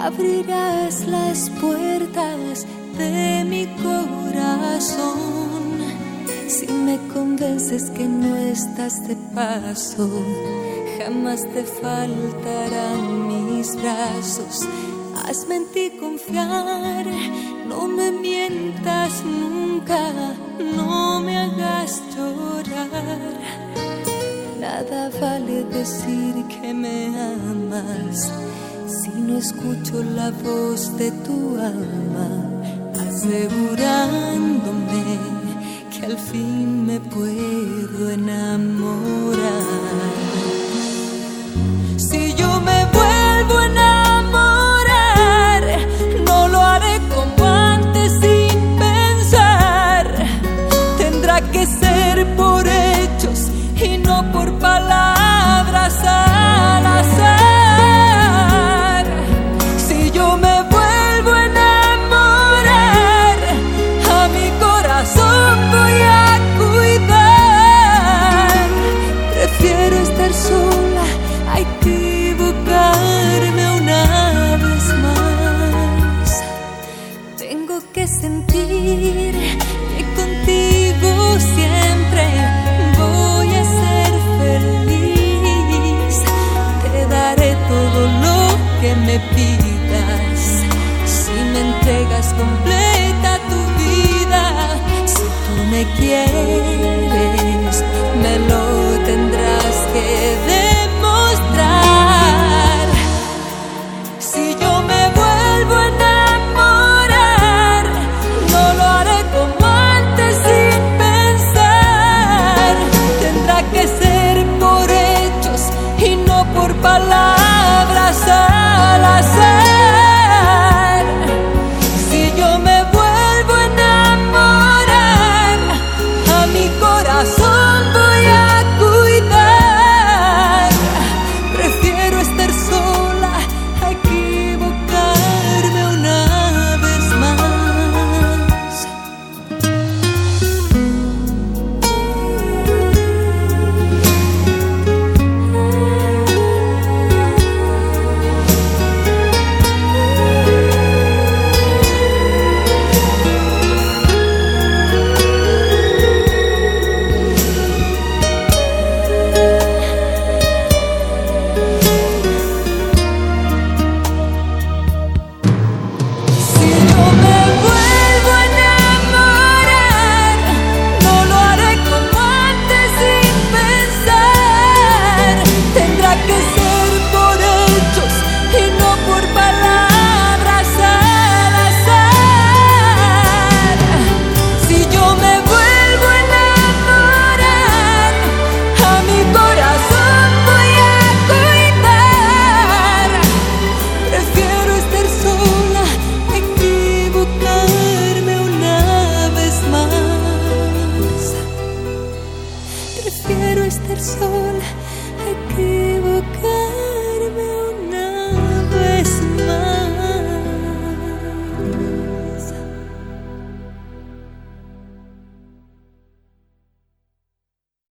abrirás las puertas de mi corazón. Si me convences que no estás de paso, jamás te faltarán mis brazos. Hazme en ti confiar, no me mientas nunca, no me hagas llorar. Nada vale decir que me amas si no escucho la voz de tu alma, asegurándome que al fin me puedo enamorar. Si yo me vuelvo a enamorar, no lo haré como antes sin pensar. Tendrá que ser por hechos y no por palabras al azar. Si yo me vuelvo a enamorar, a mi corazón voy a cuidar. Prefiero estar sola a equivocarme una vez más. Tengo que sentir que contigo siempre voy a ser feliz. Te daré todo lo que me pidas si me entregas completa tu vida. Si tú me quieres, me lo tendrás que demostrar. Si yo me vuelvo a enamorar, no lo haré como antes sin pensar. Tendrá que ser por hechos y no por palabras al azar. Si yo me vuelvo a enamorar, a mi corazón voy a cuidar. Prefiero estar sola a equivocarme una vez más. Si yo me vuelvo a enamorar, no lo haré como antes sin pensar. Tendrá que ser por hechos y no por palabras al azar. Si yo me vuelvo a enamorar, a mi corazón voy a cuidar. Prefiero estar sola a equivocarme una vez más. Prefiero estar sola a equivocarme.